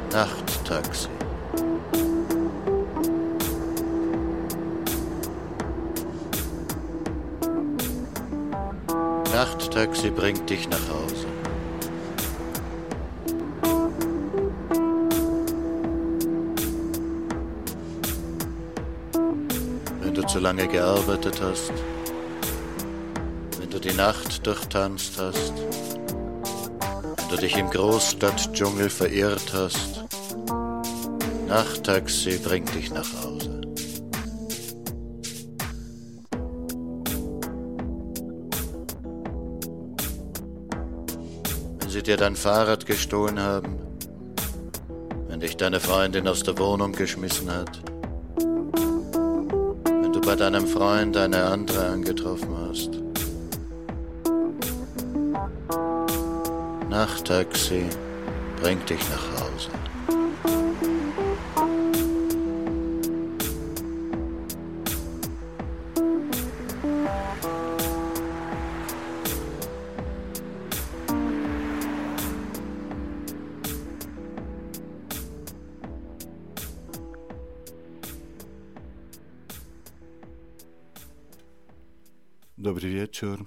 Nachttaxi. Nachttaxi bringt dich nach Hause. Wenn du zu lange gearbeitet hast, wenn du die Nacht durchtanzt hast, wenn du dich im Großstadtdschungel verirrt hast, Nachttaxi bringt dich nach Hause. Wenn sie dir dein Fahrrad gestohlen haben, wenn dich deine Freundin aus der Wohnung geschmissen hat, wenn du bei deinem Freund eine andere angetroffen hast. Nachttaxi bringt dich nach Hause. Dobry wieczór.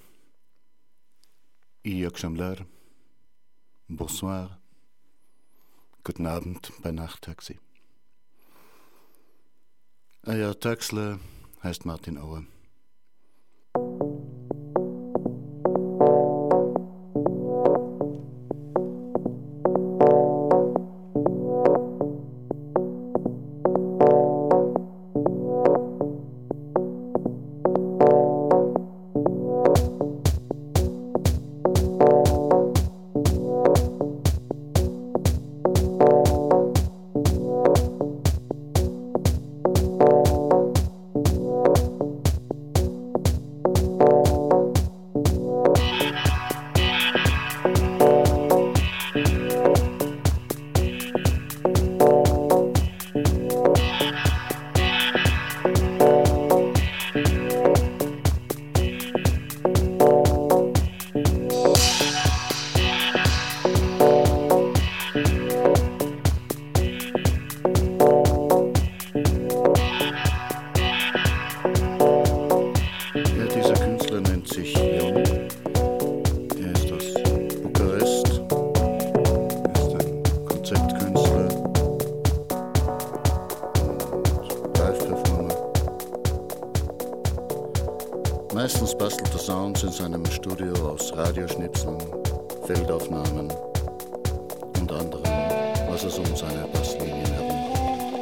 I akşamlar. Bonsoir. Guten Abend bei Nachttaxi. Euer Taxler heißt Martin Auer. Meistens bastelt er Sounds in seinem Studio aus Radioschnipseln, Feldaufnahmen und anderem, was es um seine Basslinien herum hat.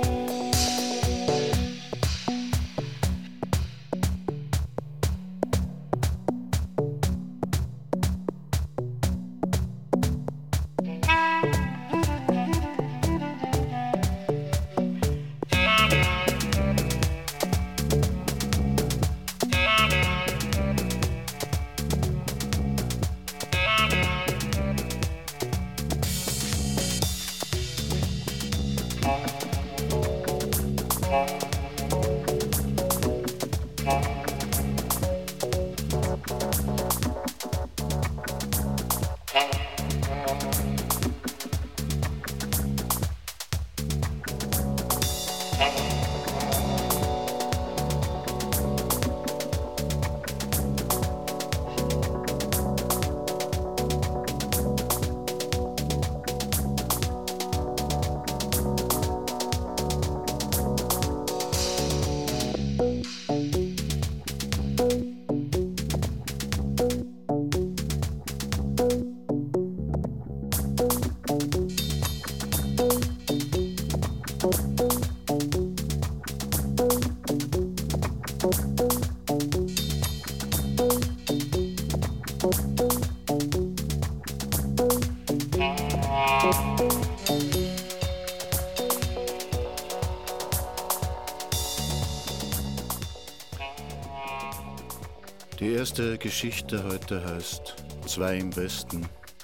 Die erste Geschichte heute heißt Zwei im Westen.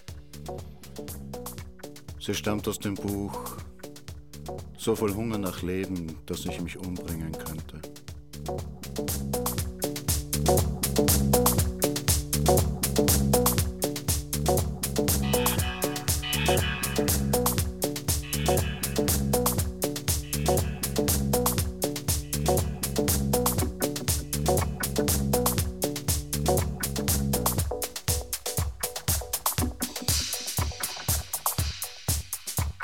Sie stammt aus dem Buch So voll Hunger nach Leben, dass ich mich umbringen könnte.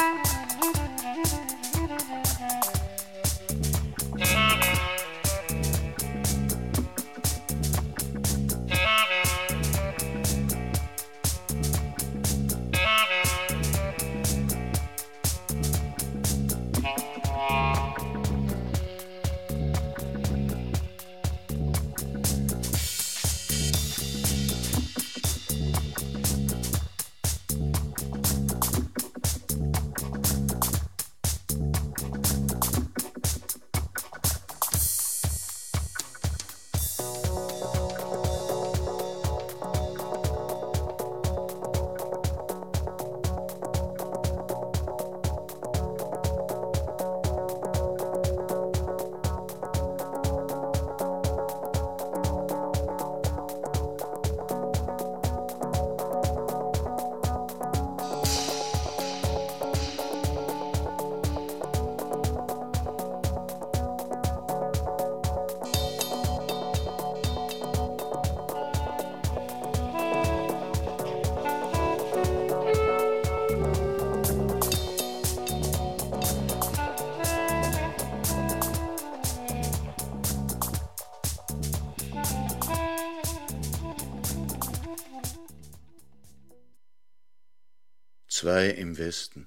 Zwei im Westen.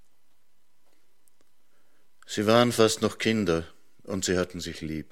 Sie waren fast noch Kinder und sie hatten sich lieb.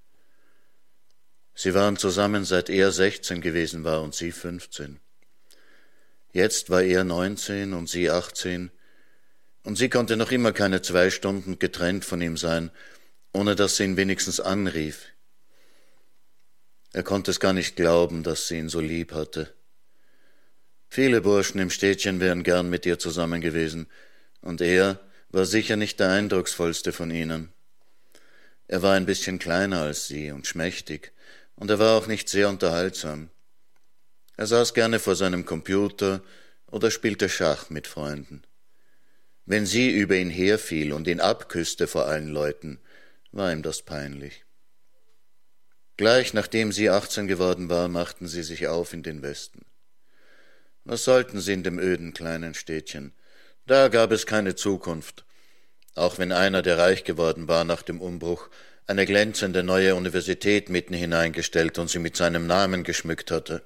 Sie waren zusammen, seit er 16 gewesen war und sie 15. Jetzt war er 19 und sie 18 und sie konnte noch immer keine 2 Stunden getrennt von ihm sein, ohne dass sie ihn wenigstens anrief. Er konnte es gar nicht glauben, dass sie ihn so lieb hatte. Viele Burschen im Städtchen wären gern mit ihr zusammen gewesen, und er war sicher nicht der eindrucksvollste von ihnen. Er war ein bisschen kleiner als sie und schmächtig, und er war auch nicht sehr unterhaltsam. Er saß gerne vor seinem Computer oder spielte Schach mit Freunden. Wenn sie über ihn herfiel und ihn abküsste vor allen Leuten, war ihm das peinlich. Gleich nachdem sie 18 geworden war, machten sie sich auf in den Westen. Was sollten sie in dem öden kleinen Städtchen? Da gab es keine Zukunft, auch wenn einer, der reich geworden war nach dem Umbruch, eine glänzende neue Universität mitten hineingestellt und sie mit seinem Namen geschmückt hatte.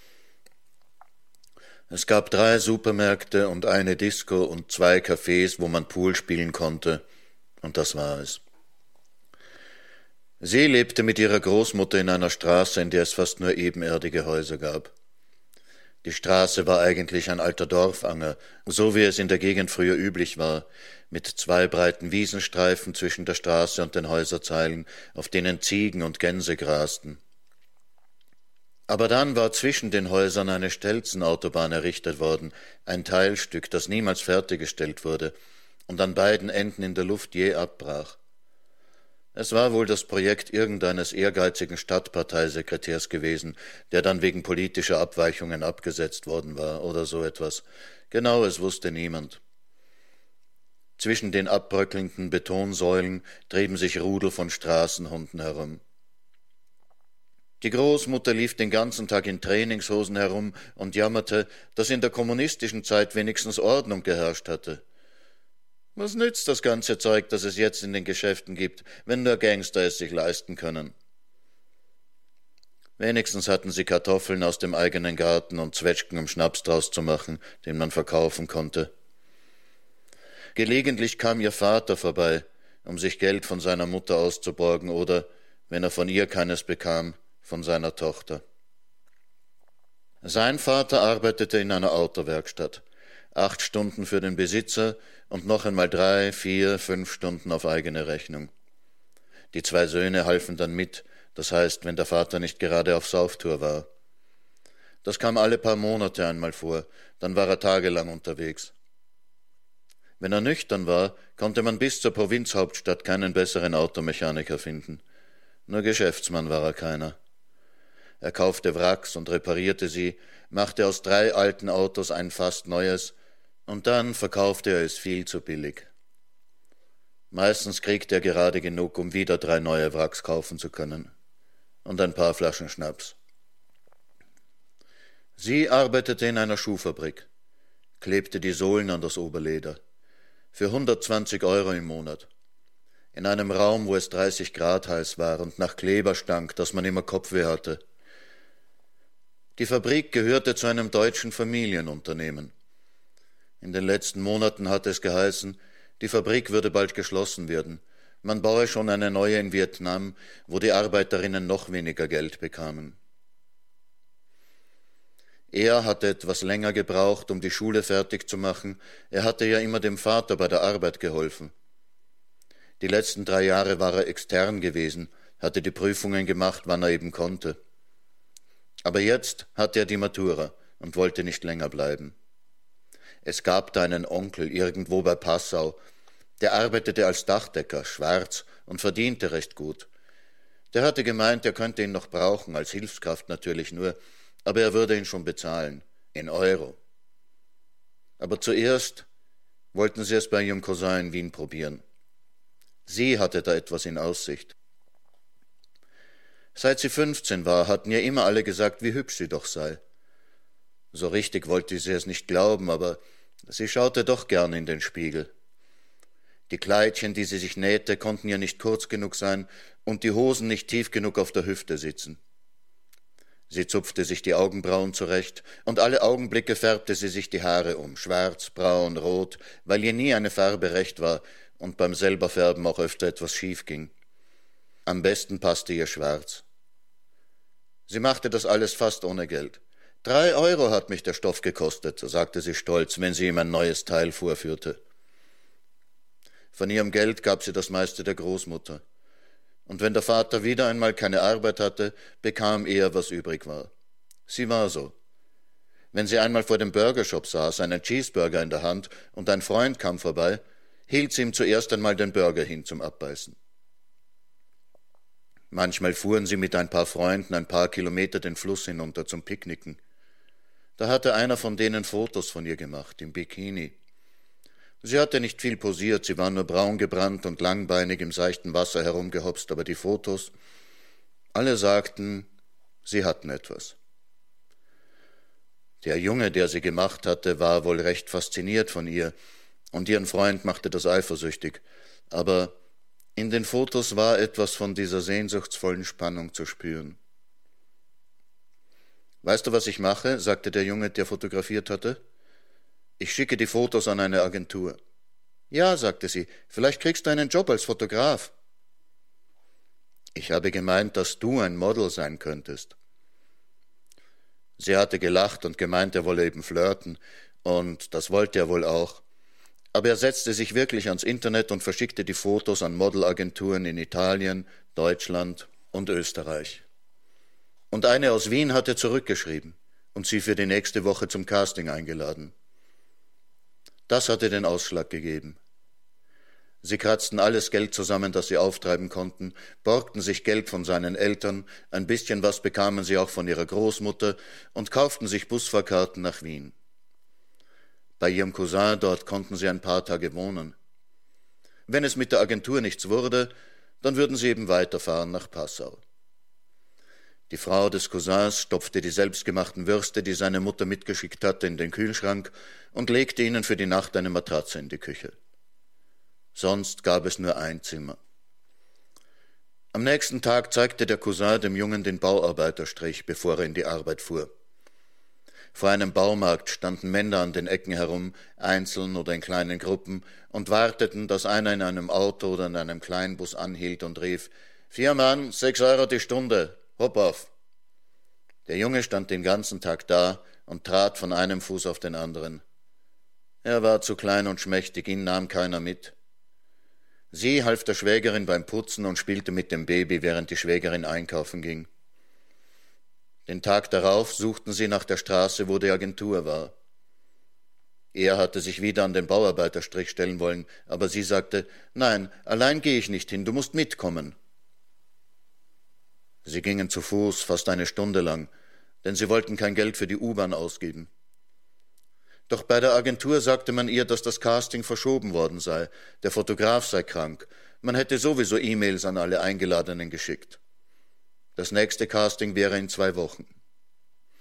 Es gab 3 Supermärkte und eine Disco und 2 Cafés, wo man Pool spielen konnte, und das war es. Sie lebte mit ihrer Großmutter in einer Straße, in der es fast nur ebenerdige Häuser gab. Die Straße war eigentlich ein alter Dorfanger, so wie es in der Gegend früher üblich war, mit 2 breiten Wiesenstreifen zwischen der Straße und den Häuserzeilen, auf denen Ziegen und Gänse grasten. Aber dann war zwischen den Häusern eine Stelzenautobahn errichtet worden, ein Teilstück, das niemals fertiggestellt wurde und an beiden Enden in der Luft je abbrach. Es war wohl das Projekt irgendeines ehrgeizigen Stadtparteisekretärs gewesen, der dann wegen politischer Abweichungen abgesetzt worden war oder so etwas. Genaues wusste niemand. Zwischen den abbröckelnden Betonsäulen trieben sich Rudel von Straßenhunden herum. Die Großmutter lief den ganzen Tag in Trainingshosen herum und jammerte, dass in der kommunistischen Zeit wenigstens Ordnung geherrscht hatte. Was nützt das ganze Zeug, das es jetzt in den Geschäften gibt, wenn nur Gangster es sich leisten können? Wenigstens hatten sie Kartoffeln aus dem eigenen Garten und Zwetschgen, um Schnaps draus zu machen, den man verkaufen konnte. Gelegentlich kam ihr Vater vorbei, um sich Geld von seiner Mutter auszuborgen oder, wenn er von ihr keines bekam, von seiner Tochter. Sein Vater arbeitete in einer Autowerkstatt. 8 Stunden für den Besitzer und noch einmal 3, 4, 5 Stunden auf eigene Rechnung. Die 2 Söhne halfen dann mit, das heißt, wenn der Vater nicht gerade auf Sauftour war. Das kam alle paar Monate einmal vor, dann war er tagelang unterwegs. Wenn er nüchtern war, konnte man bis zur Provinzhauptstadt keinen besseren Automechaniker finden. Nur Geschäftsmann war er keiner. Er kaufte Wracks und reparierte sie, machte aus 3 alten Autos ein fast neues, und dann verkaufte er es viel zu billig. Meistens kriegte er gerade genug, um wieder 3 neue Wracks kaufen zu können. Und ein paar Flaschen Schnaps. Sie arbeitete in einer Schuhfabrik, klebte die Sohlen an das Oberleder. für 120 € im Monat. In einem Raum, wo es 30 Grad heiß war und nach Kleber stank, dass man immer Kopfweh hatte. Die Fabrik gehörte zu einem deutschen Familienunternehmen. In den letzten Monaten hatte es geheißen, die Fabrik würde bald geschlossen werden. Man baue schon eine neue in Vietnam, wo die Arbeiterinnen noch weniger Geld bekamen. Er hatte etwas länger gebraucht, um die Schule fertig zu machen. Er hatte ja immer dem Vater bei der Arbeit geholfen. Die letzten 3 Jahre war er extern gewesen, hatte die Prüfungen gemacht, wann er eben konnte. Aber jetzt hatte er die Matura und wollte nicht länger bleiben. Es gab da einen Onkel irgendwo bei Passau, der arbeitete als Dachdecker, schwarz, und verdiente recht gut. Der hatte gemeint, er könnte ihn noch brauchen, als Hilfskraft natürlich nur, aber er würde ihn schon bezahlen, in Euro. Aber zuerst wollten sie es bei ihrem Cousin in Wien probieren. Sie hatte da etwas in Aussicht. Seit sie 15 war, hatten ihr immer alle gesagt, wie hübsch sie doch sei. So richtig wollte sie es nicht glauben, aber sie schaute doch gern in den Spiegel. Die Kleidchen, die sie sich nähte, konnten ihr nicht kurz genug sein und die Hosen nicht tief genug auf der Hüfte sitzen. Sie zupfte sich die Augenbrauen zurecht und alle Augenblicke färbte sie sich die Haare um, schwarz, braun, rot, weil ihr nie eine Farbe recht war und beim Selberfärben auch öfter etwas schief ging. Am besten passte ihr schwarz. Sie machte das alles fast ohne Geld. 3 € hat mich der Stoff gekostet, sagte sie stolz, wenn sie ihm ein neues Teil vorführte. Von ihrem Geld gab sie das meiste der Großmutter. Und wenn der Vater wieder einmal keine Arbeit hatte, bekam er, was übrig war. Sie war so. Wenn sie einmal vor dem Burgershop saß, einen Cheeseburger in der Hand, und ein Freund kam vorbei, hielt sie ihm zuerst einmal den Burger hin zum Abbeißen. Manchmal fuhren sie mit ein paar Freunden ein paar Kilometer den Fluss hinunter zum Picknicken. Da hatte einer von denen Fotos von ihr gemacht, im Bikini. Sie hatte nicht viel posiert, sie war nur braun gebrannt und langbeinig im seichten Wasser herumgehopst, aber die Fotos, alle sagten, sie hatten etwas. Der Junge, der sie gemacht hatte, war wohl recht fasziniert von ihr, und ihren Freund machte das eifersüchtig, aber in den Fotos war etwas von dieser sehnsuchtsvollen Spannung zu spüren. »Weißt du, was ich mache?« sagte der Junge, der fotografiert hatte. »Ich schicke die Fotos an eine Agentur.« »Ja«, sagte sie, »vielleicht kriegst du einen Job als Fotograf.« »Ich habe gemeint, dass du ein Model sein könntest.« Sie hatte gelacht und gemeint, er wolle eben flirten, und das wollte er wohl auch. Aber er setzte sich wirklich ans Internet und verschickte die Fotos an Modelagenturen in Italien, Deutschland und Österreich. Und eine aus Wien hatte zurückgeschrieben und sie für die nächste Woche zum Casting eingeladen. Das hatte den Ausschlag gegeben. Sie kratzten alles Geld zusammen, das sie auftreiben konnten, borgten sich Geld von seinen Eltern, ein bisschen was bekamen sie auch von ihrer Großmutter und kauften sich Busfahrkarten nach Wien. Bei ihrem Cousin dort konnten sie ein paar Tage wohnen. Wenn es mit der Agentur nichts wurde, dann würden sie eben weiterfahren nach Passau. Die Frau des Cousins stopfte die selbstgemachten Würste, die seine Mutter mitgeschickt hatte, in den Kühlschrank und legte ihnen für die Nacht eine Matratze in die Küche. Sonst gab es nur ein Zimmer. Am nächsten Tag zeigte der Cousin dem Jungen den Bauarbeiterstrich, bevor er in die Arbeit fuhr. Vor einem Baumarkt standen Männer an den Ecken herum, einzeln oder in kleinen Gruppen, und warteten, dass einer in einem Auto oder in einem Kleinbus anhielt und rief, »4 Mann, 6 € die Stunde, hopp auf!« Der Junge stand den ganzen Tag da und trat von einem Fuß auf den anderen. Er war zu klein und schmächtig, ihn nahm keiner mit. Sie half der Schwägerin beim Putzen und spielte mit dem Baby, während die Schwägerin einkaufen ging. Den Tag darauf suchten sie nach der Straße, wo die Agentur war. Er hatte sich wieder an den Bauarbeiterstrich stellen wollen, aber sie sagte, »Nein, allein gehe ich nicht hin, du musst mitkommen.« Sie gingen zu Fuß fast eine Stunde lang, denn sie wollten kein Geld für die U-Bahn ausgeben. Doch bei der Agentur sagte man ihr, dass das Casting verschoben worden sei, der Fotograf sei krank, man hätte sowieso E-Mails an alle Eingeladenen geschickt. Das nächste Casting wäre in 2 Wochen.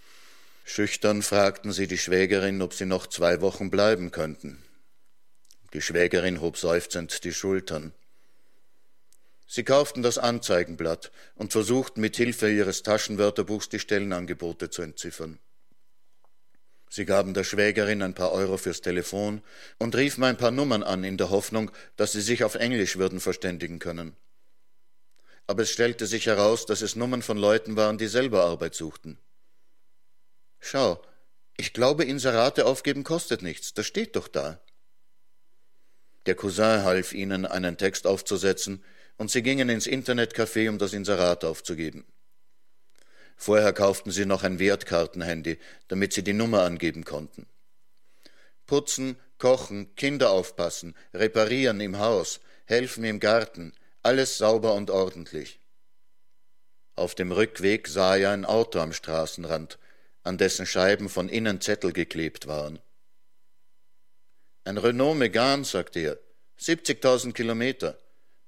Schüchtern fragten sie die Schwägerin, ob sie noch 2 Wochen bleiben könnten. Die Schwägerin hob seufzend die Schultern. Sie kauften das Anzeigenblatt und versuchten mit Hilfe ihres Taschenwörterbuchs die Stellenangebote zu entziffern. Sie gaben der Schwägerin ein paar Euro fürs Telefon und riefen ein paar Nummern an, in der Hoffnung, dass sie sich auf Englisch würden verständigen können. Aber es stellte sich heraus, dass es Nummern von Leuten waren, die selber Arbeit suchten. »Schau, ich glaube, Inserate aufgeben kostet nichts, das steht doch da.« Der Cousin half ihnen, einen Text aufzusetzen, und sie gingen ins Internetcafé, um das Inserat aufzugeben. Vorher kauften sie noch ein Wertkartenhandy, damit sie die Nummer angeben konnten. Putzen, kochen, Kinder aufpassen, reparieren im Haus, helfen im Garten, alles sauber und ordentlich. Auf dem Rückweg sah er ein Auto am Straßenrand, an dessen Scheiben von innen Zettel geklebt waren. »Ein Renault Megane«, sagte er, 70.000 Kilometer,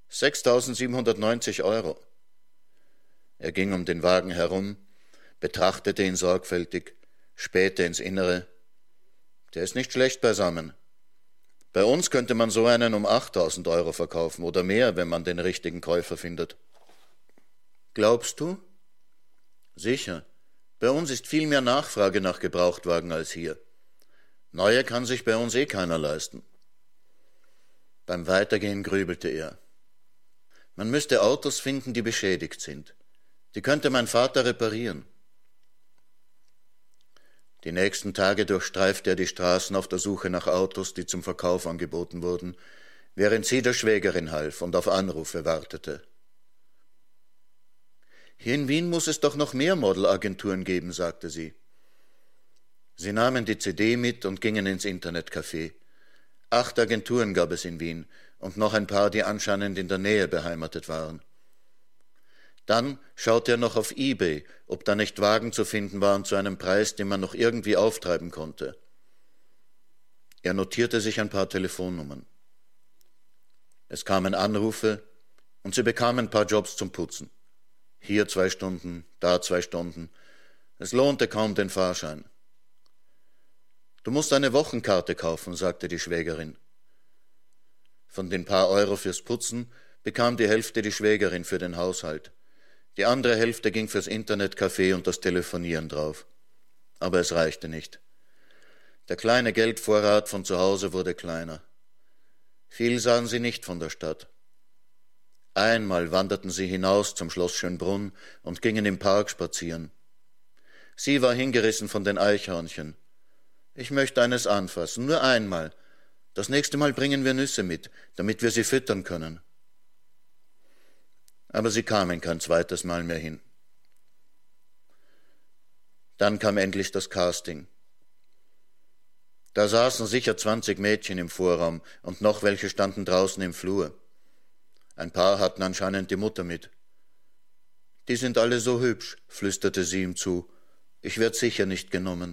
6.790 Euro. Er ging um den Wagen herum, betrachtete ihn sorgfältig, spähte ins Innere. Der ist nicht schlecht beisammen. Bei uns könnte man so einen um 8.000 Euro verkaufen oder mehr, wenn man den richtigen Käufer findet. Glaubst du? Sicher. Bei uns ist viel mehr Nachfrage nach Gebrauchtwagen als hier. Neue kann sich bei uns keiner leisten. Beim Weitergehen grübelte er. Man müsste Autos finden, die beschädigt sind. Die könnte mein Vater reparieren. Die nächsten Tage durchstreifte er die Straßen auf der Suche nach Autos, die zum Verkauf angeboten wurden, während sie der Schwägerin half und auf Anrufe wartete. »Hier in Wien muss es doch noch mehr Modelagenturen geben«, sagte sie. Sie nahmen die CD mit und gingen ins Internetcafé. 8 Agenturen gab es in Wien und noch ein paar, die anscheinend in der Nähe beheimatet waren. Dann schaute er noch auf eBay, ob da nicht Wagen zu finden waren zu einem Preis, den man noch irgendwie auftreiben konnte. Er notierte sich ein paar Telefonnummern. Es kamen Anrufe und sie bekamen ein paar Jobs zum Putzen. Hier 2 Stunden, da 2 Stunden. Es lohnte kaum den Fahrschein. »Du musst eine Wochenkarte kaufen«, sagte die Schwägerin. Von den paar Euro fürs Putzen bekam die Hälfte die Schwägerin für den Haushalt. Die andere Hälfte ging fürs Internetcafé und das Telefonieren drauf. Aber es reichte nicht. Der kleine Geldvorrat von zu Hause wurde kleiner. Viel sahen sie nicht von der Stadt. Einmal wanderten sie hinaus zum Schloss Schönbrunn und gingen im Park spazieren. Sie war hingerissen von den Eichhörnchen. »Ich möchte eines anfassen, nur einmal. Das nächste Mal bringen wir Nüsse mit, damit wir sie füttern können.« Aber sie kamen kein zweites Mal mehr hin. Dann kam endlich das Casting. Da saßen sicher 20 Mädchen im Vorraum und noch welche standen draußen im Flur. Ein paar hatten anscheinend die Mutter mit. »Die sind alle so hübsch«, flüsterte sie ihm zu. »Ich werd sicher nicht genommen.«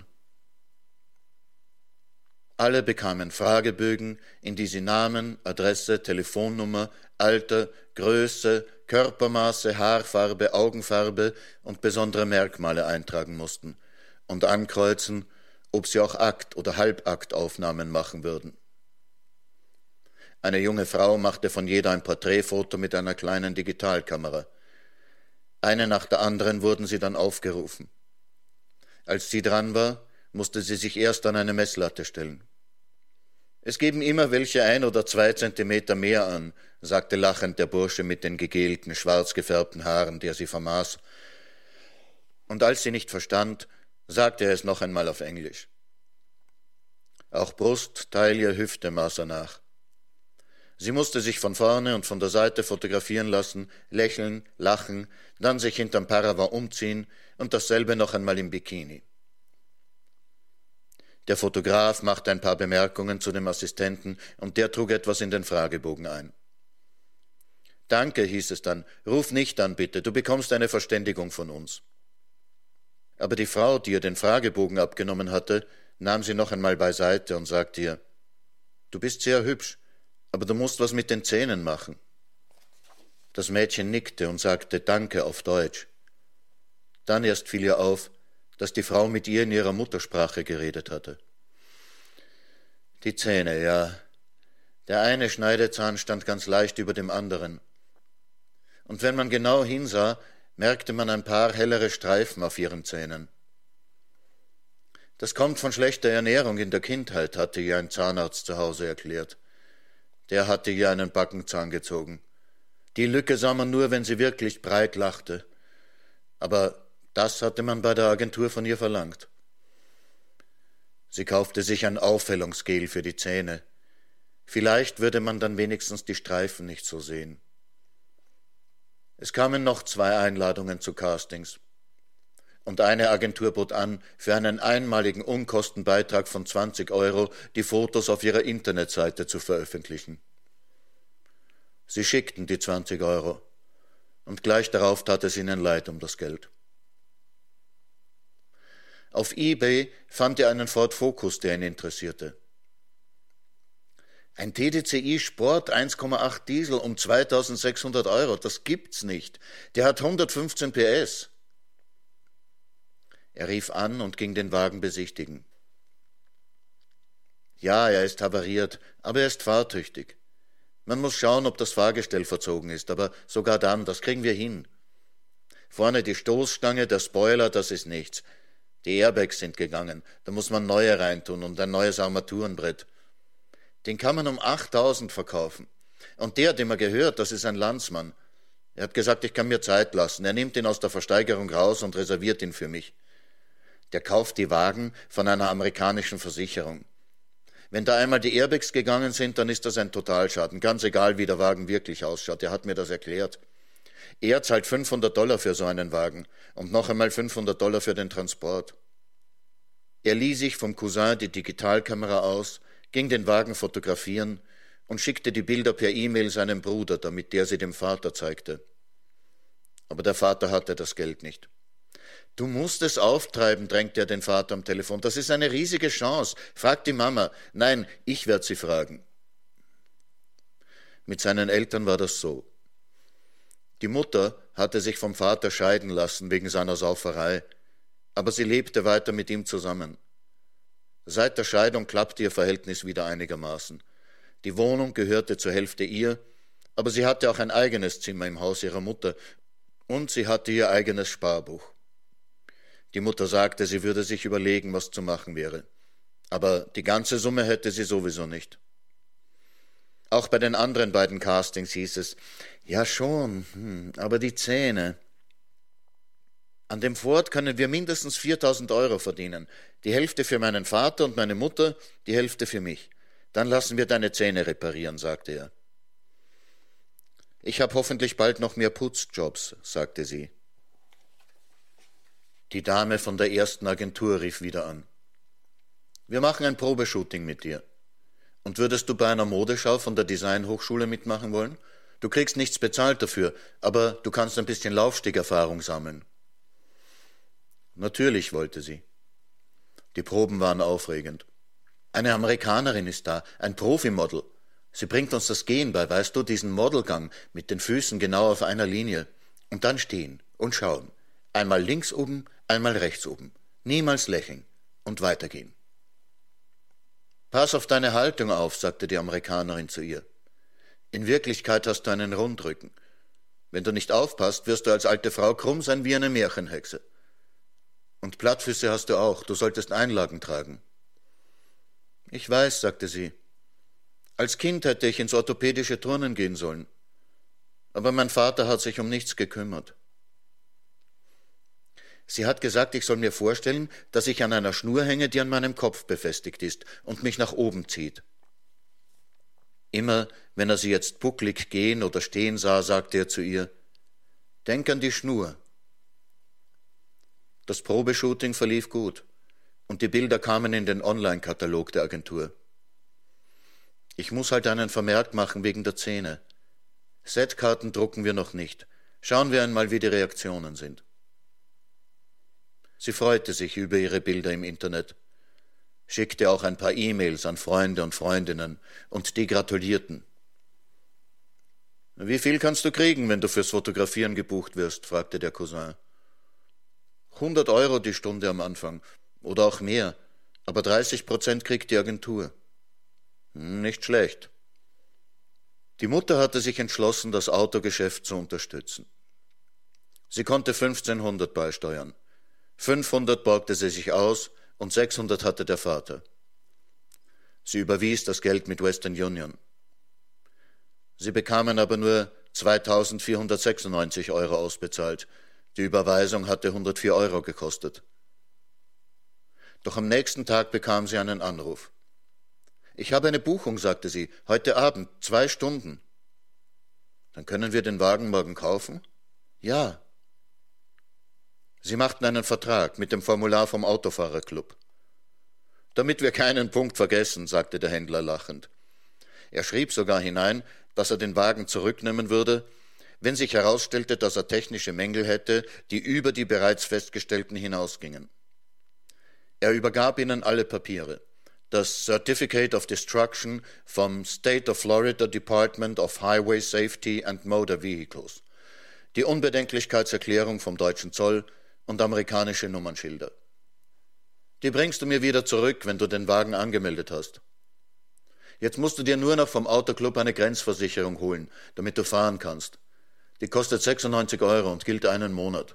Alle bekamen Fragebögen, in die sie Namen, Adresse, Telefonnummer, Alter, Größe, Körpermaße, Haarfarbe, Augenfarbe und besondere Merkmale eintragen mussten und ankreuzen, ob sie auch Akt- oder Halbaktaufnahmen machen würden. Eine junge Frau machte von jeder ein Porträtfoto mit einer kleinen Digitalkamera. Eine nach der anderen wurden sie dann aufgerufen. Als sie dran war, musste sie sich erst an eine Messlatte stellen. »Es geben immer welche 1 oder 2 Zentimeter mehr an«, sagte lachend der Bursche mit den gegelten, schwarz gefärbten Haaren, der sie vermaß. Und als sie nicht verstand, sagte er es noch einmal auf Englisch. Auch Brust, Taille, Hüfte maß er nach. Sie musste sich von vorne und von der Seite fotografieren lassen, lächeln, lachen, dann sich hinterm Paravent umziehen und dasselbe noch einmal im Bikini. Der Fotograf machte ein paar Bemerkungen zu dem Assistenten und der trug etwas in den Fragebogen ein. »Danke«, hieß es dann, »ruf nicht an, bitte, du bekommst eine Verständigung von uns.« Aber die Frau, die ihr den Fragebogen abgenommen hatte, nahm sie noch einmal beiseite und sagte ihr, »Du bist sehr hübsch, aber du musst was mit den Zähnen machen.« Das Mädchen nickte und sagte »Danke« auf Deutsch. Dann erst fiel ihr auf, dass die Frau mit ihr in ihrer Muttersprache geredet hatte. Die Zähne, ja, Der eine Schneidezahn stand ganz leicht über dem anderen. Und wenn man genau hinsah, merkte man ein paar hellere Streifen auf ihren Zähnen. Das kommt von schlechter Ernährung in der Kindheit, hatte ihr ein Zahnarzt zu Hause erklärt. Der hatte ihr einen Backenzahn gezogen. Die Lücke sah man nur, wenn sie wirklich breit lachte. Aber das hatte man bei der Agentur von ihr verlangt. Sie kaufte sich ein Aufhellungsgel für die Zähne. Vielleicht würde man dann wenigstens die Streifen nicht so sehen. Es kamen noch 2 Einladungen zu Castings. Und eine Agentur bot an, für einen einmaligen Unkostenbeitrag von 20 € die Fotos auf ihrer Internetseite zu veröffentlichen. Sie schickten die 20 €, und gleich darauf tat es ihnen leid um das Geld. Auf eBay fand er einen Ford Focus, der ihn interessierte. Ein TDCi Sport 1,8 Diesel um 2.600 €, das gibt's nicht. Der hat 115 PS. Er rief an und ging den Wagen besichtigen. Ja, er ist havariert, aber er ist fahrtüchtig. Man muss schauen, ob das Fahrgestell verzogen ist, aber sogar dann, das kriegen wir hin. Vorne die Stoßstange, der Spoiler, das ist nichts. Die Airbags sind gegangen, da muss man neue reintun und ein neues Armaturenbrett. Den kann man um 8.000 verkaufen. Und der, dem er gehört, das ist ein Landsmann. Er hat gesagt, ich kann mir Zeit lassen. Er nimmt ihn aus der Versteigerung raus und reserviert ihn für mich. Der kauft die Wagen von einer amerikanischen Versicherung. Wenn da einmal die Airbags gegangen sind, dann ist das ein Totalschaden, ganz egal, wie der Wagen wirklich ausschaut. Er hat mir das erklärt. Er zahlt $500 für so einen Wagen und noch einmal $500 für den Transport. Er lieh sich vom Cousin die Digitalkamera aus, ging den Wagen fotografieren und schickte die Bilder per E-Mail seinem Bruder, damit der sie dem Vater zeigte. Aber der Vater hatte das Geld nicht. »Du musst es auftreiben«, drängte er den Vater am Telefon. »Das ist eine riesige Chance. Frag die Mama.« »Nein, ich werde sie fragen.« Mit seinen Eltern war das so. Die Mutter hatte sich vom Vater scheiden lassen wegen seiner Sauferei, aber sie lebte weiter mit ihm zusammen. Seit der Scheidung klappte ihr Verhältnis wieder einigermaßen. Die Wohnung gehörte zur Hälfte ihr, aber sie hatte auch ein eigenes Zimmer im Haus ihrer Mutter und sie hatte ihr eigenes Sparbuch. Die Mutter sagte, sie würde sich überlegen, was zu machen wäre. Aber die ganze Summe hätte sie sowieso nicht. Auch bei den anderen beiden Castings hieß es, ja schon, aber die Zähne. An dem Ford können wir mindestens 4.000 € verdienen. Die Hälfte für meinen Vater und meine Mutter, die Hälfte für mich. Dann lassen wir deine Zähne reparieren, sagte er. Ich habe hoffentlich bald noch mehr Putzjobs, sagte sie. Die Dame von der ersten Agentur rief wieder an. Wir machen ein Probeshooting mit dir. Und würdest du bei einer Modeschau von der Designhochschule mitmachen wollen? Du kriegst nichts bezahlt dafür, aber du kannst ein bisschen Laufstegerfahrung sammeln. Natürlich wollte sie. Die Proben waren aufregend. Eine Amerikanerin ist da, ein Profimodel. Sie bringt uns das Gehen bei, weißt du, diesen Modelgang mit den Füßen genau auf einer Linie. Und dann stehen und schauen. Einmal links oben, einmal rechts oben. Niemals lächeln und weitergehen. Pass auf deine Haltung auf, sagte die Amerikanerin zu ihr. In Wirklichkeit hast du einen Rundrücken. Wenn du nicht aufpasst, wirst du als alte Frau krumm sein wie eine Märchenhexe. Und Plattfüße hast du auch, du solltest Einlagen tragen. Ich weiß, sagte sie. Als Kind hätte ich ins orthopädische Turnen gehen sollen. Aber mein Vater hat sich um nichts gekümmert. Sie hat gesagt, ich soll mir vorstellen, dass ich an einer Schnur hänge, die an meinem Kopf befestigt ist und mich nach oben zieht. Immer, wenn er sie jetzt bucklig gehen oder stehen sah, sagte er zu ihr, denk an die Schnur. Das Probeshooting verlief gut und die Bilder kamen in den Online-Katalog der Agentur. Ich muss halt einen Vermerk machen wegen der Zähne. Setkarten drucken wir noch nicht. Schauen wir einmal, wie die Reaktionen sind. Sie freute sich über ihre Bilder im Internet, schickte auch ein paar E-Mails an Freunde und Freundinnen und die gratulierten. »Wie viel kannst du kriegen, wenn du fürs Fotografieren gebucht wirst?« fragte der Cousin. 100 € die Stunde am Anfang oder auch mehr, aber 30% kriegt die Agentur. Nicht schlecht. Die Mutter hatte sich entschlossen, das Autogeschäft zu unterstützen. Sie konnte 1500 beisteuern. 500 borgte sie sich aus und 600 hatte der Vater. Sie überwies das Geld mit Western Union. Sie bekamen aber nur 2.496 € ausbezahlt. Die Überweisung hatte 104 € gekostet. Doch am nächsten Tag bekam sie einen Anruf. »Ich habe eine Buchung«, sagte sie, »heute Abend, 2 Stunden.« »Dann können wir den Wagen morgen kaufen?« »Ja.« Sie machten einen Vertrag mit dem Formular vom Autofahrerclub. »Damit wir keinen Punkt vergessen«, sagte der Händler lachend. Er schrieb sogar hinein, dass er den Wagen zurücknehmen würde, wenn sich herausstellte, dass er technische Mängel hätte, die über die bereits festgestellten hinausgingen. Er übergab ihnen alle Papiere. Das Certificate of Destruction vom State of Florida Department of Highway Safety and Motor Vehicles, die Unbedenklichkeitserklärung vom deutschen Zoll und amerikanische Nummernschilder. Die bringst du mir wieder zurück, wenn du den Wagen angemeldet hast. Jetzt musst du dir nur noch vom Autoclub eine Grenzversicherung holen, damit du fahren kannst. Die kostet 96 € und gilt einen Monat.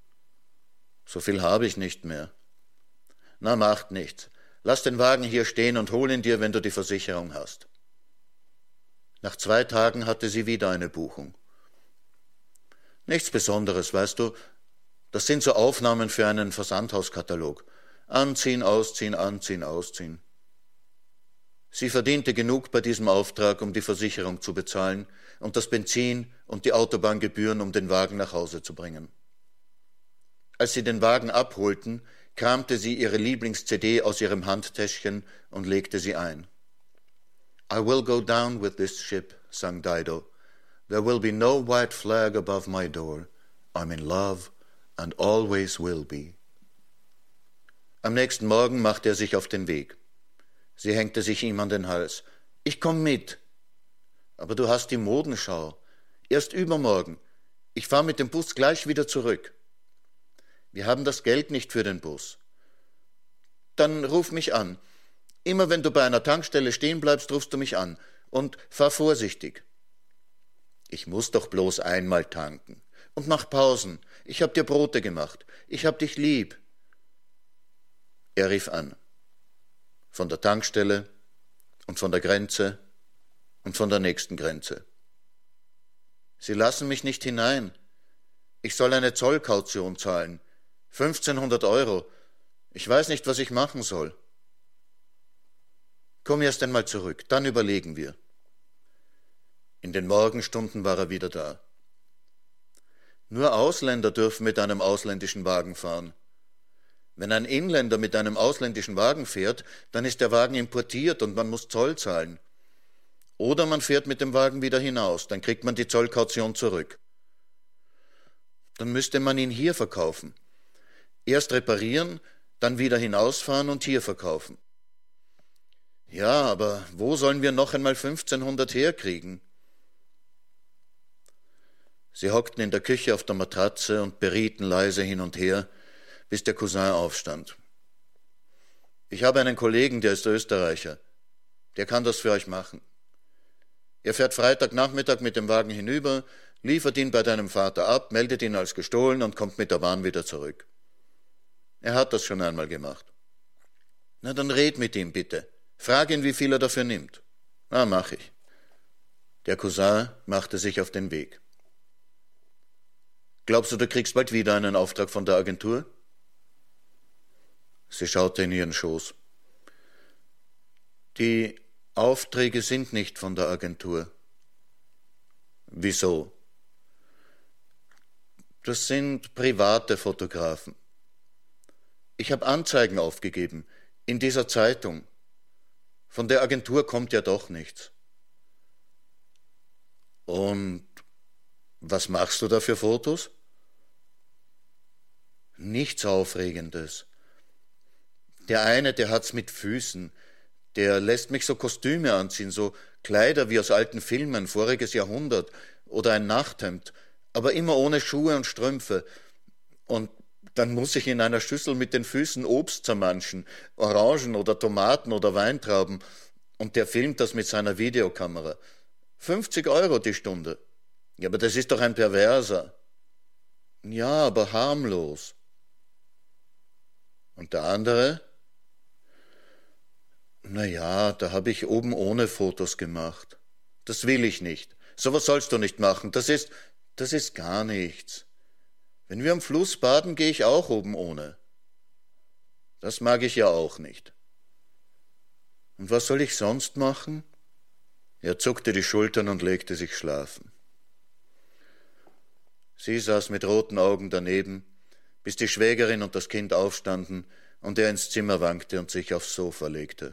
So viel habe ich nicht mehr. Na, macht nichts. Lass den Wagen hier stehen und hol ihn dir, wenn du die Versicherung hast. Nach 2 Tagen hatte sie wieder eine Buchung. Nichts Besonderes, weißt du, das sind so Aufnahmen für einen Versandhauskatalog. Anziehen, ausziehen, anziehen, ausziehen. Sie verdiente genug bei diesem Auftrag, um die Versicherung zu bezahlen und das Benzin und die Autobahngebühren, um den Wagen nach Hause zu bringen. Als sie den Wagen abholten, kramte sie ihre Lieblings-CD aus ihrem Handtäschchen und legte sie ein. I will go down with this ship, sang Dido. There will be no white flag above my door. I'm in love and always will be. Am nächsten Morgen machte er sich auf den Weg. Sie hängte sich ihm an den Hals. Ich komm mit. Aber du hast die Modenschau. Erst übermorgen. Ich fahr mit dem Bus gleich wieder zurück. Wir haben das Geld nicht für den Bus. Dann ruf mich an. Immer wenn du bei einer Tankstelle stehen bleibst, rufst du mich an. Und fahr vorsichtig. Ich muss doch bloß einmal tanken. Und mach Pausen. Ich hab dir Brote gemacht. Ich hab dich lieb. Er rief an. Von der Tankstelle und von der Grenze und von der nächsten Grenze. Sie lassen mich nicht hinein. Ich soll eine Zollkaution zahlen. 1500 €. Ich weiß nicht, was ich machen soll. Komm erst einmal zurück, dann überlegen wir. In den Morgenstunden war er wieder da. Nur Ausländer dürfen mit einem ausländischen Wagen fahren. Wenn ein Inländer mit einem ausländischen Wagen fährt, dann ist der Wagen importiert und man muss Zoll zahlen. Oder man fährt mit dem Wagen wieder hinaus, dann kriegt man die Zollkaution zurück. Dann müsste man ihn hier verkaufen. Erst reparieren, dann wieder hinausfahren und hier verkaufen. Ja, aber wo sollen wir noch einmal 1500 herkriegen? Sie hockten in der Küche auf der Matratze und berieten leise hin und her, bis der Cousin aufstand. Ich habe einen Kollegen, der ist Österreicher. Der kann das für euch machen. Er fährt Freitagnachmittag mit dem Wagen hinüber, liefert ihn bei deinem Vater ab, meldet ihn als gestohlen und kommt mit der Bahn wieder zurück. Er hat das schon einmal gemacht. Na, dann red mit ihm bitte. Frag ihn, wie viel er dafür nimmt. Na, mach ich. Der Cousin machte sich auf den Weg. Glaubst du, du kriegst bald wieder einen Auftrag von der Agentur? Sie schaute in ihren Schoß. Die Aufträge sind nicht von der Agentur. Wieso? Das sind private Fotografen. Ich habe Anzeigen aufgegeben, in dieser Zeitung. Von der Agentur kommt ja doch nichts. Und was machst du da für Fotos? Nichts Aufregendes. Der eine, der hat's mit Füßen. Der lässt mich so Kostüme anziehen, so Kleider wie aus alten Filmen, voriges Jahrhundert, oder ein Nachthemd, aber immer ohne Schuhe und Strümpfe. Und dann muss ich in einer Schüssel mit den Füßen Obst zermanschen, Orangen oder Tomaten oder Weintrauben, und der filmt das mit seiner Videokamera. 50 € die Stunde. Ja, aber das ist doch ein Perverser. Ja, aber harmlos. Und der andere? Na ja, da habe ich oben ohne Fotos gemacht. Das will ich nicht. Sowas sollst du nicht machen. Das ist gar nichts. Wenn wir am Fluss baden, gehe ich auch oben ohne. Das mag ich ja auch nicht. Und was soll ich sonst machen? Er zuckte die Schultern und legte sich schlafen. Sie saß mit roten Augen daneben, bis die Schwägerin und das Kind aufstanden und er ins Zimmer wankte und sich aufs Sofa legte.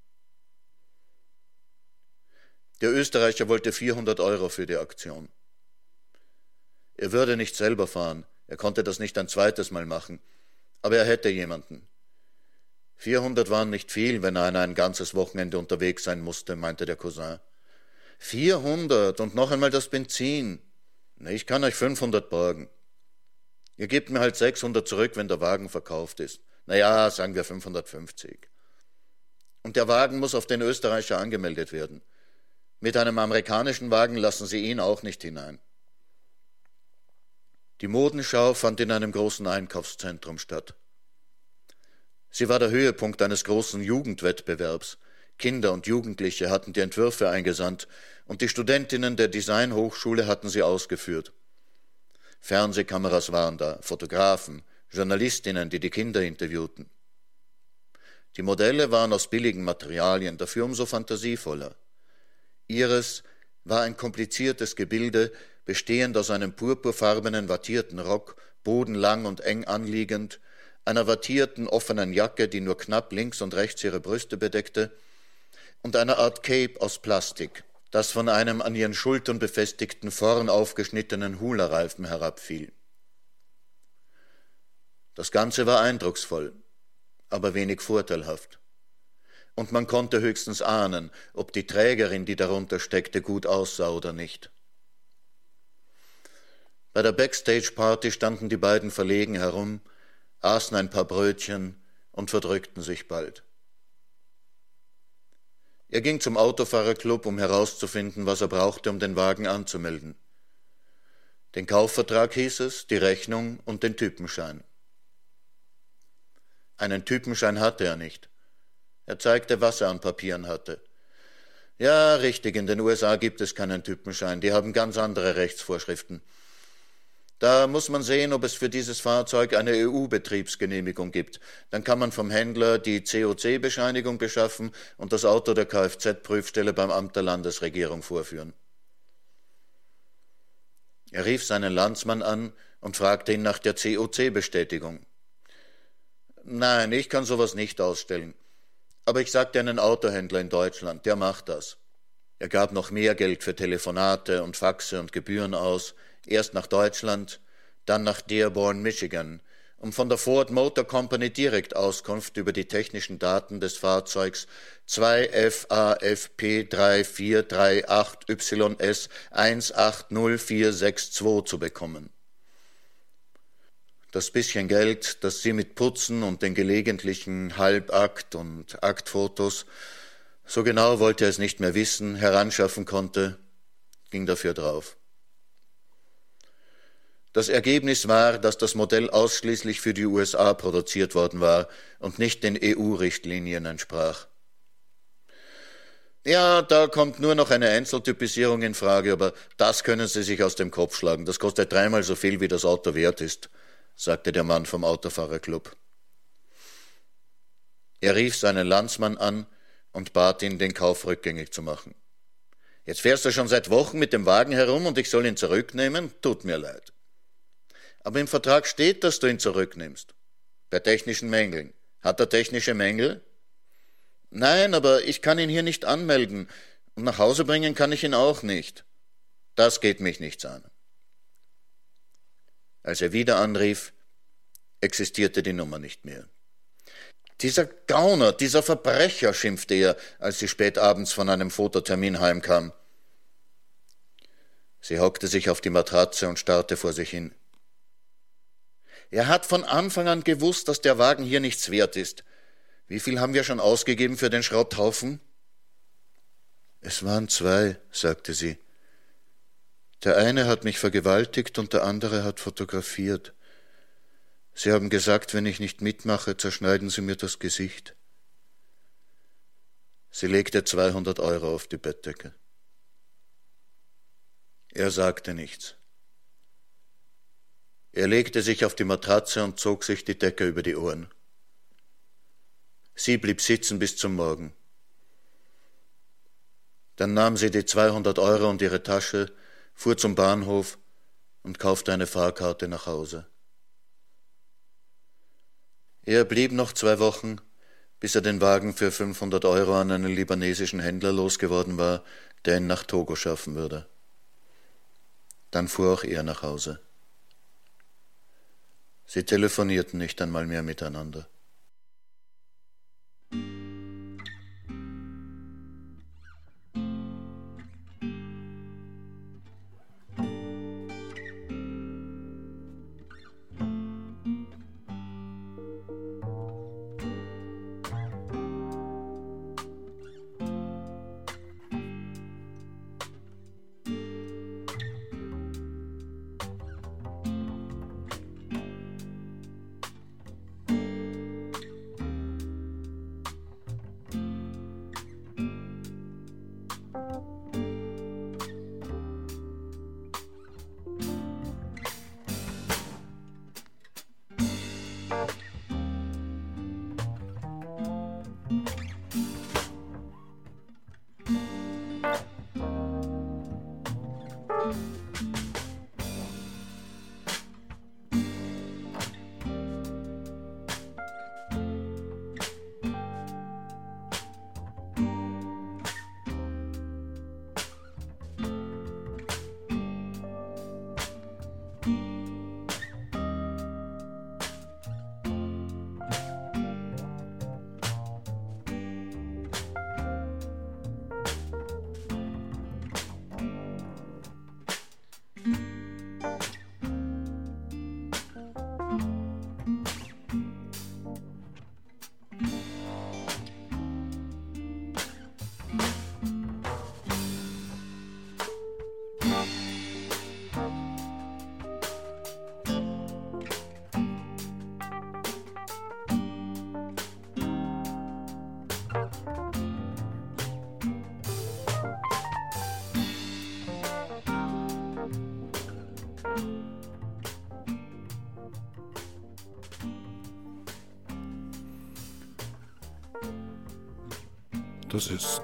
Der Österreicher wollte 400 € für die Aktion. Er würde nicht selber fahren, er konnte das nicht ein zweites Mal machen, aber er hätte jemanden. 400 waren nicht viel, wenn einer ein ganzes Wochenende unterwegs sein musste, meinte der Cousin. 400 und noch einmal das Benzin. Na, ich kann euch 500 borgen. Ihr gebt mir halt 600 zurück, wenn der Wagen verkauft ist. Naja, sagen wir 550. Und der Wagen muss auf den Österreicher angemeldet werden. Mit einem amerikanischen Wagen lassen sie ihn auch nicht hinein. Die Modenschau fand in einem großen Einkaufszentrum statt. Sie war der Höhepunkt eines großen Jugendwettbewerbs. Kinder und Jugendliche hatten die Entwürfe eingesandt und die Studentinnen der Designhochschule hatten sie ausgeführt. Fernsehkameras waren da, Fotografen, Journalistinnen, die die Kinder interviewten. Die Modelle waren aus billigen Materialien, dafür umso fantasievoller. Ihres war ein kompliziertes Gebilde, bestehend aus einem purpurfarbenen wattierten Rock, bodenlang und eng anliegend, einer wattierten offenen Jacke, die nur knapp links und rechts ihre Brüste bedeckte, und einer Art Cape aus Plastik, das von einem an ihren Schultern befestigten, vorn aufgeschnittenen Hula-Reifen herabfiel. Das Ganze war eindrucksvoll, aber wenig vorteilhaft. Und man konnte höchstens ahnen, ob die Trägerin, die darunter steckte, gut aussah oder nicht. Bei der Backstage-Party standen die beiden verlegen herum, aßen ein paar Brötchen und verdrückten sich bald. Er ging zum Autofahrerclub, um herauszufinden, was er brauchte, um den Wagen anzumelden. Den Kaufvertrag hieß es, die Rechnung und den Typenschein. Einen Typenschein hatte er nicht. Er zeigte, was er an Papieren hatte. Ja, richtig, in den USA gibt es keinen Typenschein, die haben ganz andere Rechtsvorschriften. Da muss man sehen, ob es für dieses Fahrzeug eine EU-Betriebsgenehmigung gibt. Dann kann man vom Händler die COC-Bescheinigung beschaffen und das Auto der Kfz-Prüfstelle beim Amt der Landesregierung vorführen. Er rief seinen Landsmann an und fragte ihn nach der COC-Bestätigung. Nein, ich kann sowas nicht ausstellen. Aber ich sagte einen Autohändler in Deutschland, der macht das. Er gab noch mehr Geld für Telefonate und Faxe und Gebühren aus, erst nach Deutschland, dann nach Dearborn, Michigan, um von der Ford Motor Company direkt Auskunft über die technischen Daten des Fahrzeugs 2FAFP3438YS 180462 zu bekommen. Das bisschen Geld, das sie mit Putzen und den gelegentlichen Halbakt- und Aktfotos, so genau wollte er es nicht mehr wissen, heranschaffen konnte, ging dafür drauf. Das Ergebnis war, dass das Modell ausschließlich für die USA produziert worden war und nicht den EU-Richtlinien entsprach. Ja, da kommt nur noch eine Einzeltypisierung in Frage, aber das können Sie sich aus dem Kopf schlagen. Das kostet 3-mal so viel, wie das Auto wert ist, sagte der Mann vom Autofahrerclub. Er rief seinen Landsmann an und bat ihn, den Kauf rückgängig zu machen. Jetzt fährst du schon seit Wochen mit dem Wagen herum und ich soll ihn zurücknehmen? Tut mir leid. Aber im Vertrag steht, dass du ihn zurücknimmst. Bei technischen Mängeln. Hat er technische Mängel? Nein, aber ich kann ihn hier nicht anmelden. Und nach Hause bringen kann ich ihn auch nicht. Das geht mich nichts an. Als er wieder anrief, existierte die Nummer nicht mehr. Dieser Gauner, dieser Verbrecher, schimpfte er, als sie spät abends von einem Fototermin heimkam. Sie hockte sich auf die Matratze und starrte vor sich hin. Er hat von Anfang an gewusst, dass der Wagen hier nichts wert ist. Wie viel haben wir schon ausgegeben für den Schrotthaufen? Es waren 2, sagte sie. Der eine hat mich vergewaltigt und der andere hat fotografiert. Sie haben gesagt, wenn ich nicht mitmache, zerschneiden Sie mir das Gesicht. Sie legte 200 € auf die Bettdecke. Er sagte nichts. Er legte sich auf die Matratze und zog sich die Decke über die Ohren. Sie blieb sitzen bis zum Morgen. Dann nahm sie die 200 € und ihre Tasche, fuhr zum Bahnhof und kaufte eine Fahrkarte nach Hause. Er blieb noch 2 Wochen, bis er den Wagen für 500 € an einen libanesischen Händler losgeworden war, der ihn nach Togo schaffen würde. Dann fuhr auch er nach Hause. Sie telefonierten nicht einmal mehr miteinander. Das ist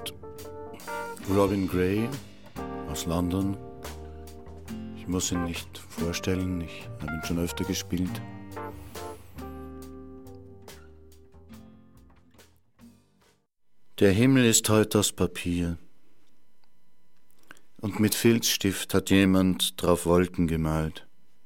Robin Gray aus London. Ich muss ihn nicht vorstellen, ich habe ihn schon öfter gespielt. Der Himmel ist heute aus Papier und mit Filzstift hat jemand drauf Wolken gemalt.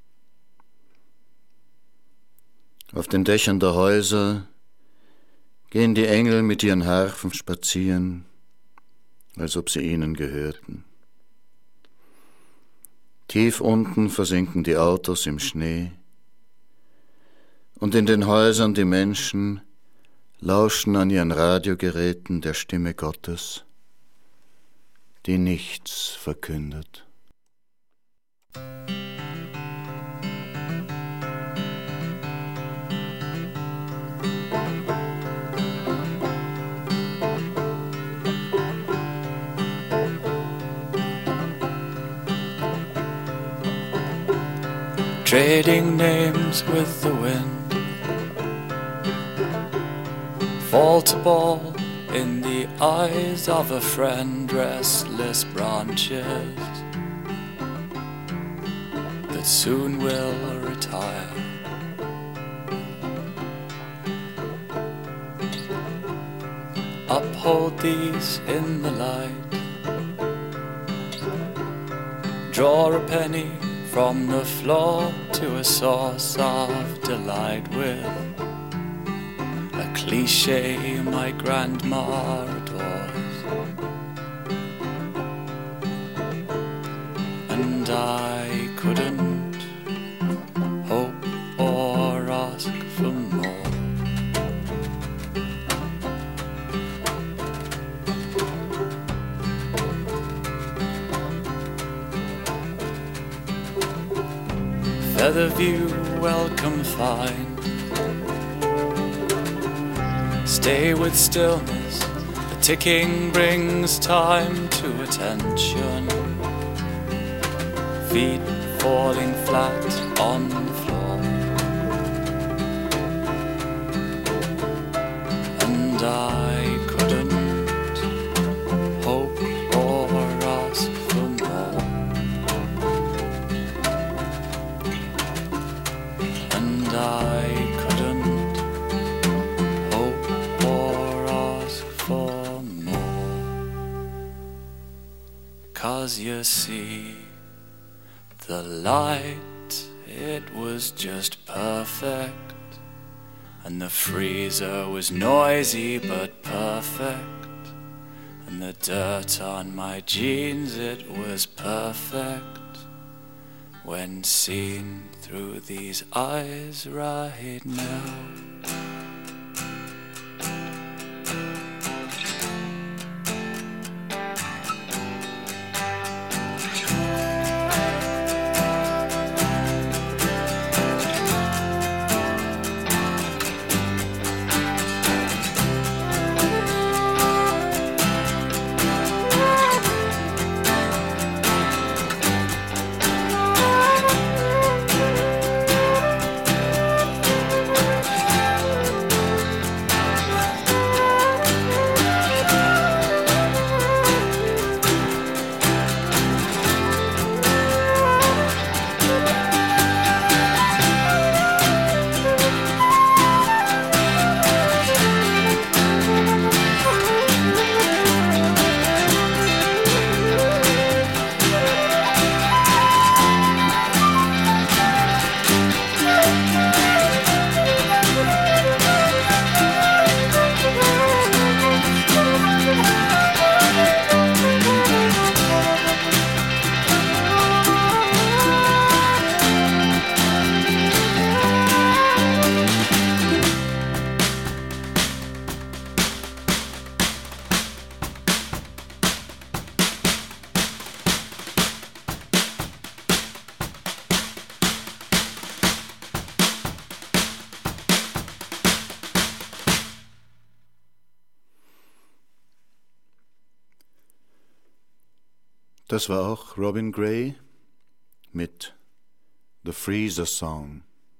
Auf den Dächern der Häuser gehen die Engel mit ihren Harfen spazieren, als ob sie ihnen gehörten. Tief unten versinken die Autos im Schnee, und in den Häusern die Menschen lauschen an ihren Radiogeräten der Stimme Gottes, die nichts verkündet. Trading names with the wind, fall to ball in the eyes of a friend, restless branches that soon will retire. Uphold these in the light, draw a penny from the floor to a source of delight with a cliché my grandma adores. And I couldn't hope or ask for more. Featherview, welcome fine. Stay with stillness, the ticking brings time to attention. Feet falling flat on the floor. And I couldn't hope or ask for more. And I couldn't hope or ask for more. 'Cause you see, the light, it was just perfect. And the freezer was noisy but perfect. And the dirt on my jeans, it was perfect. When seen through these eyes right now. Das war auch Robin Gray mit The Freezer Song.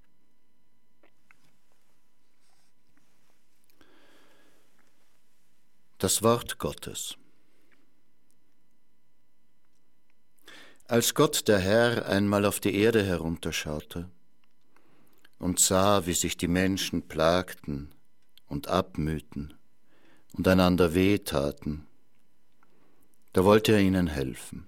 Das Wort Gottes. Als Gott der Herr einmal auf die Erde herunterschaute und sah, wie sich die Menschen plagten und abmühten und einander wehtaten, da wollte er ihnen helfen.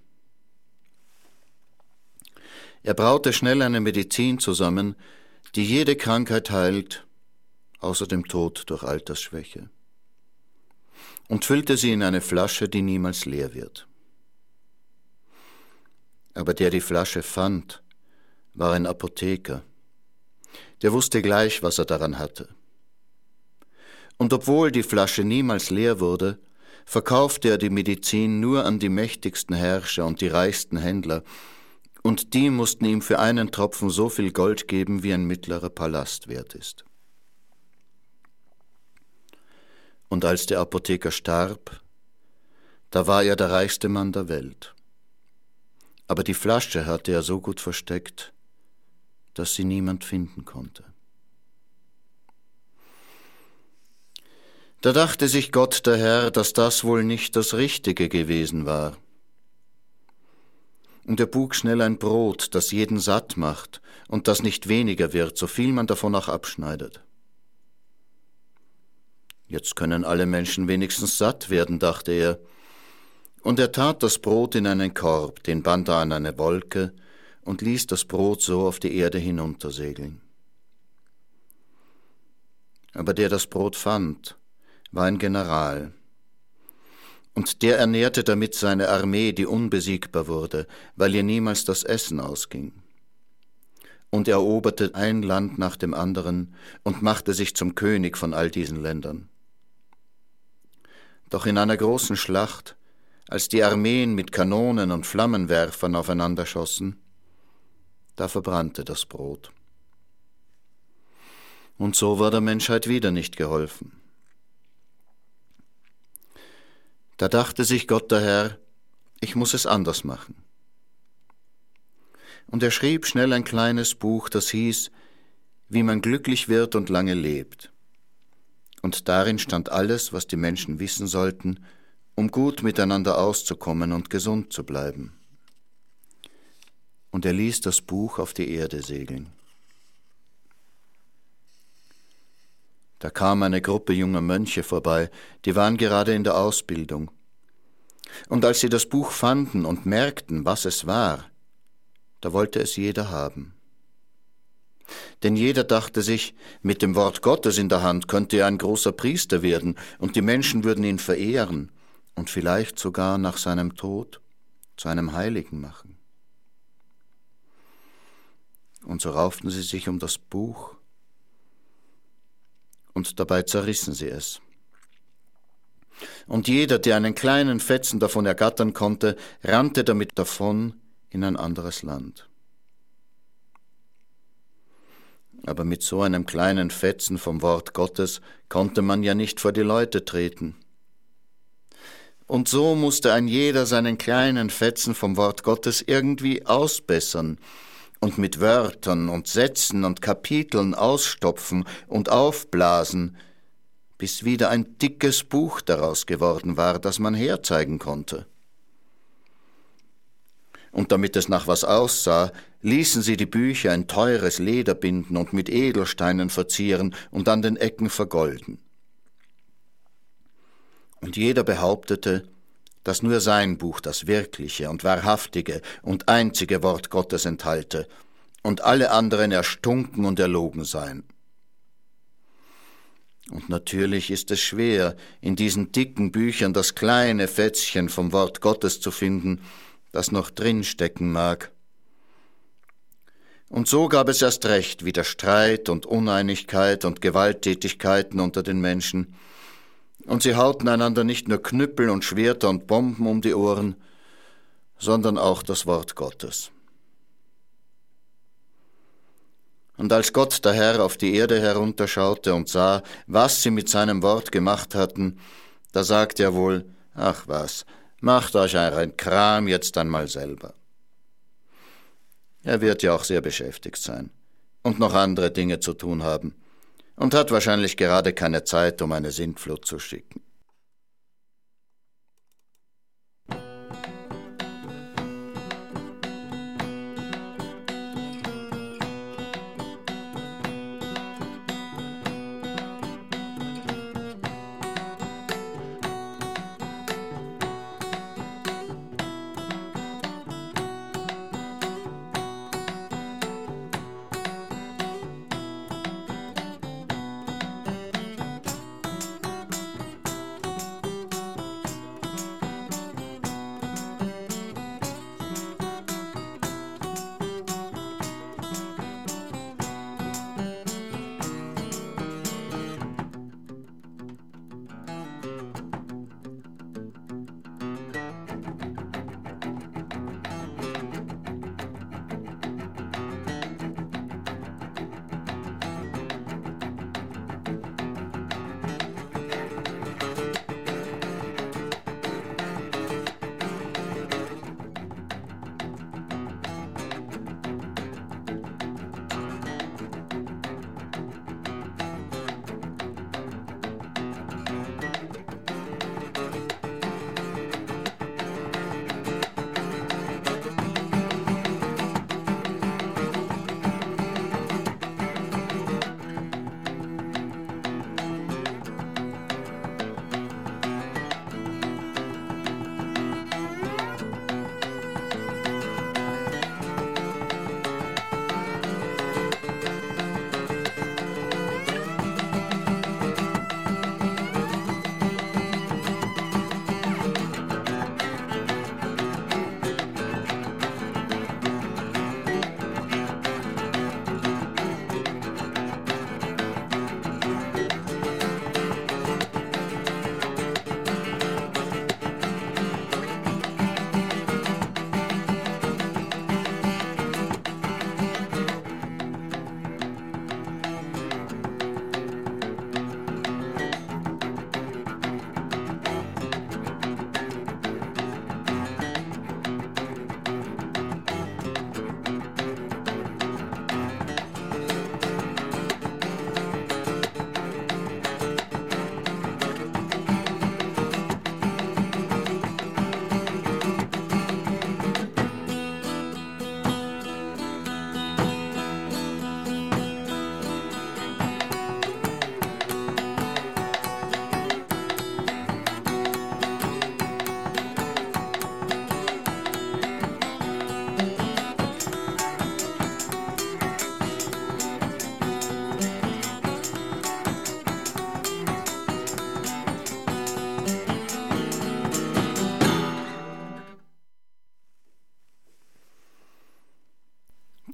Er braute schnell eine Medizin zusammen, die jede Krankheit heilt, außer dem Tod durch Altersschwäche, und füllte sie in eine Flasche, die niemals leer wird. Aber der die Flasche fand, war ein Apotheker. Der wusste gleich, was er daran hatte. Und obwohl die Flasche niemals leer wurde, verkaufte er die Medizin nur an die mächtigsten Herrscher und die reichsten Händler, und die mussten ihm für einen Tropfen so viel Gold geben, wie ein mittlerer Palast wert ist. Und als der Apotheker starb, da war er der reichste Mann der Welt. Aber die Flasche hatte er so gut versteckt, dass sie niemand finden konnte. Da dachte sich Gott der Herr, dass das wohl nicht das Richtige gewesen war. Und er buk schnell ein Brot, das jeden satt macht und das nicht weniger wird, so viel man davon auch abschneidet. Jetzt können alle Menschen wenigstens satt werden, dachte er, und er tat das Brot in einen Korb, den band er an eine Wolke und ließ das Brot so auf die Erde hinuntersegeln. Aber der das Brot fand, war ein General, und der ernährte damit seine Armee, die unbesiegbar wurde, weil ihr niemals das Essen ausging, und eroberte ein Land nach dem anderen und machte sich zum König von all diesen Ländern. Doch in einer großen Schlacht, als die Armeen mit Kanonen und Flammenwerfern aufeinander schossen, Da verbrannte das Brot. Und so war der Menschheit wieder nicht geholfen. Da dachte sich Gott der Herr, ich muss es anders machen. Und er schrieb schnell ein kleines Buch, das hieß, wie man glücklich wird und lange lebt. Und darin stand alles, was die Menschen wissen sollten, um gut miteinander auszukommen und gesund zu bleiben. Und er ließ das Buch auf die Erde segeln. Da kam eine Gruppe junger Mönche vorbei, die waren gerade in der Ausbildung. Und als sie das Buch fanden und merkten, was es war, da wollte es jeder haben. Denn jeder dachte sich, mit dem Wort Gottes in der Hand könnte er ein großer Priester werden und die Menschen würden ihn verehren und vielleicht sogar nach seinem Tod zu einem Heiligen machen. Und so rauften sie sich um das Buch und dabei zerrissen sie es. Und jeder, der einen kleinen Fetzen davon ergattern konnte, rannte damit davon in ein anderes Land. Aber mit so einem kleinen Fetzen vom Wort Gottes konnte man ja nicht vor die Leute treten. Und so musste ein jeder seinen kleinen Fetzen vom Wort Gottes irgendwie ausbessern und mit Wörtern und Sätzen und Kapiteln ausstopfen und aufblasen, bis wieder ein dickes Buch daraus geworden war, das man herzeigen konnte. Und damit es nach was aussah, ließen sie die Bücher in teures Leder binden und mit Edelsteinen verzieren und an den Ecken vergolden. Und jeder behauptete, dass nur sein Buch das wirkliche und wahrhaftige und einzige Wort Gottes enthalte und alle anderen erstunken und erlogen seien. Und natürlich ist es schwer, in diesen dicken Büchern das kleine Fätzchen vom Wort Gottes zu finden, das noch drinstecken mag. Und so gab es erst recht wieder Streit und Uneinigkeit und Gewalttätigkeiten unter den Menschen, und sie hauten einander nicht nur Knüppel und Schwerter und Bomben um die Ohren, sondern auch das Wort Gottes. Und als Gott der Herr auf die Erde herunterschaute und sah, was sie mit seinem Wort gemacht hatten, da sagte er wohl, ach was, macht euch euren Kram jetzt einmal selber. Er wird ja auch sehr beschäftigt sein und noch andere Dinge zu tun haben und hat wahrscheinlich gerade keine Zeit, um eine Sintflut zu schicken.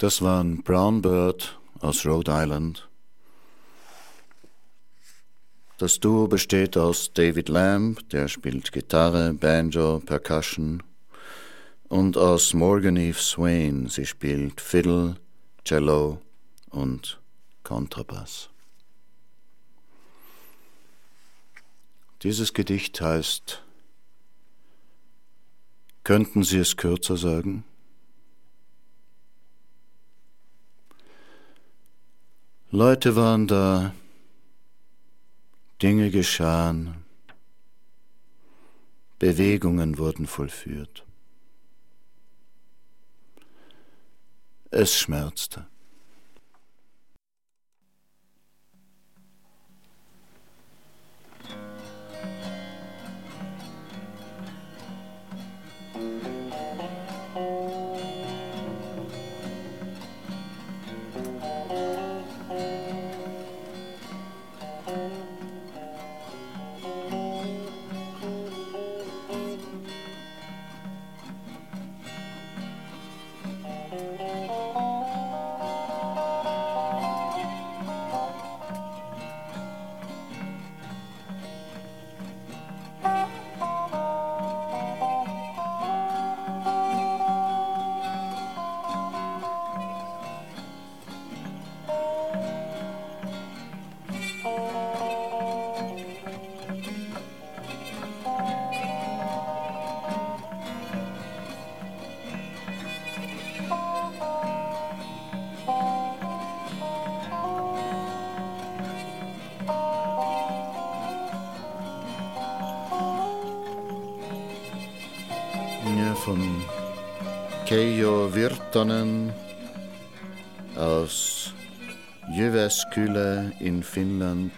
Das war ein Brown Bird aus Rhode Island. Das Duo besteht aus David Lamb, der spielt Gitarre, Banjo, Percussion, und aus Morgan Eve Swain, sie spielt Fiddle, Cello und Kontrabass. Dieses Gedicht heißt Könnten Sie es kürzer sagen? Leute waren da, Dinge geschahen, Bewegungen wurden vollführt. Es schmerzte. Von Keijo Virtanen aus Jyväskylä in Finnland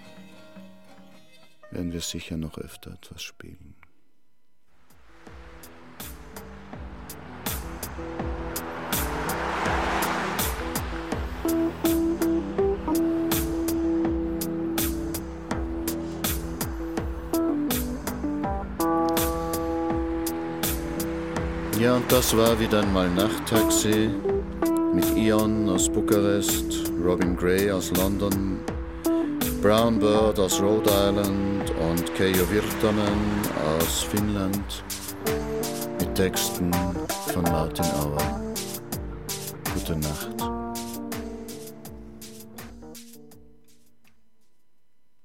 werden wir sicher noch öfter etwas spielen. Ja, und das war wieder einmal Nachttaxi mit Ion aus Bukarest, Robin Gray aus London, Brown Bird aus Rhode Island und Keijo Virtanen aus Finnland mit Texten von Martin Auer. Gute Nacht.